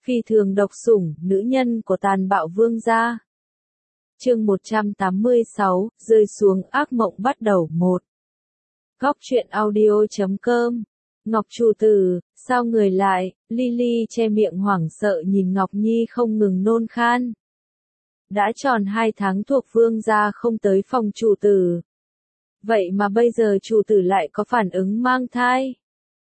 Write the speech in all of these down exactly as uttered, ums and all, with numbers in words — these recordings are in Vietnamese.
Phi thường độc sủng, nữ nhân của tàn bạo vương gia. Chương một trăm tám mươi sáu, rơi xuống ác mộng bắt đầu một. Góc truyện audio chấm com. Ngọc chủ tử, sao người lại? Lily che miệng hoảng sợ nhìn Ngọc Nhi không ngừng nôn khan. Đã tròn hai tháng thuộc vương gia không tới phòng chủ tử. Vậy mà bây giờ chủ tử lại có phản ứng mang thai.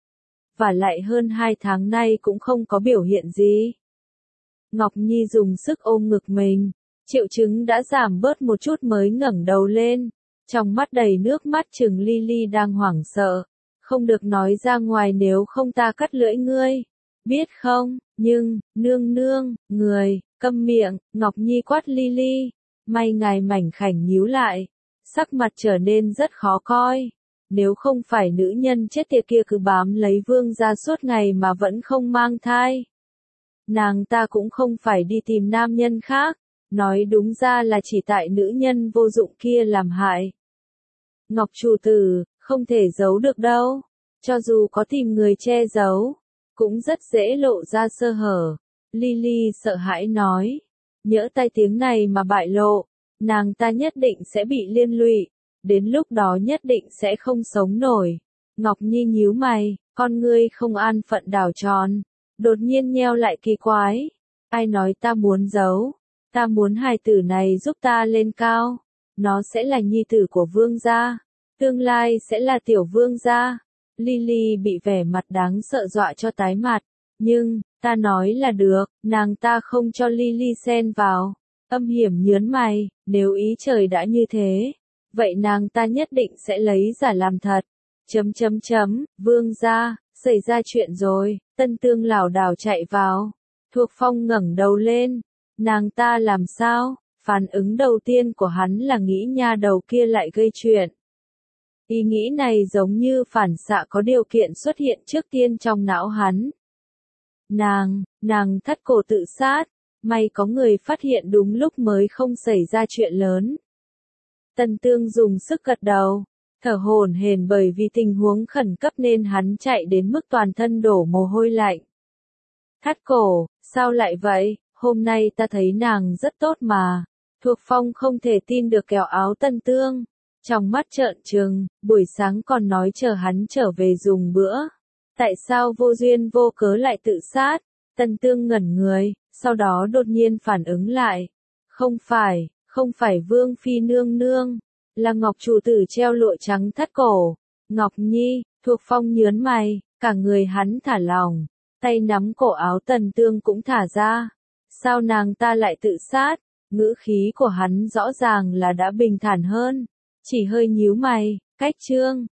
Và lại hơn hai tháng nay cũng không có biểu hiện gì. Ngọc Nhi dùng sức ôm ngực mình. Triệu chứng đã giảm bớt một chút mới ngẩng đầu lên. Trong mắt đầy nước mắt chừng Lily đang hoảng sợ. Không được nói ra ngoài nếu không ta cắt lưỡi ngươi. Biết không, nhưng, nương nương, người, câm miệng, Ngọc Nhi quát Lily. May ngài mảnh khảnh nhíu lại. Sắc mặt trở nên rất khó coi. Nếu không phải nữ nhân chết tiệt kia cứ bám lấy vương gia suốt ngày mà vẫn không mang thai. Nàng ta cũng không phải đi tìm nam nhân khác. Nói đúng ra là chỉ tại nữ nhân vô dụng kia làm hại. Ngọc chủ tử, không thể giấu được đâu. Cho dù có tìm người che giấu, cũng rất dễ lộ ra sơ hở. Lily sợ hãi nói. Nhỡ tai tiếng này mà bại lộ, nàng ta nhất định sẽ bị liên lụy. Đến lúc đó nhất định sẽ không sống nổi. Ngọc Nhi nhíu mày, con ngươi không an phận đảo tròn. Đột nhiên nheo lại kỳ quái. Ai nói ta muốn giấu? Ta muốn hài tử này giúp ta lên cao. Nó sẽ là nhi tử của vương gia. Tương lai sẽ là tiểu vương gia. Lily bị vẻ mặt đáng sợ dọa cho tái mặt. Nhưng, ta nói là được, nàng ta không cho Lily xen vào. Âm hiểm nhớn mày, nếu ý trời đã như thế. Vậy nàng ta nhất định sẽ lấy giả làm thật. Chấm chấm chấm, vương gia, xảy ra chuyện rồi. Tân Tương lảo đảo chạy vào. Thuộc Phong ngẩng đầu lên. Nàng ta làm sao? Phản ứng đầu tiên của hắn là nghĩ nha đầu kia lại gây chuyện. Ý nghĩ này giống như phản xạ có điều kiện xuất hiện trước tiên trong não hắn. Nàng, nàng thắt cổ tự sát. May có người phát hiện đúng lúc mới không xảy ra chuyện lớn. Tân Tương dùng sức gật đầu, thở hổn hển bởi vì tình huống khẩn cấp nên hắn chạy đến mức toàn thân đổ mồ hôi lạnh. Thắt cổ, sao lại vậy? Hôm nay ta thấy nàng rất tốt mà. Thuộc Phong không thể tin được kéo áo Tân Tương. Trong mắt trợn trừng, buổi sáng còn nói chờ hắn trở về dùng bữa. Tại sao vô duyên vô cớ lại tự sát? Tân Tương ngẩn người, sau đó đột nhiên phản ứng lại. Không phải, không phải Vương Phi nương nương. Là Ngọc chủ tử treo lụa trắng thắt cổ. Ngọc Nhi, Thuộc Phong nhớn mày, cả người hắn thả lỏng. Tay nắm cổ áo Tân Tương cũng thả ra. Sao nàng ta lại tự sát? Ngữ khí của hắn rõ ràng là đã bình thản hơn. Chỉ hơi nhíu mày, cách trương,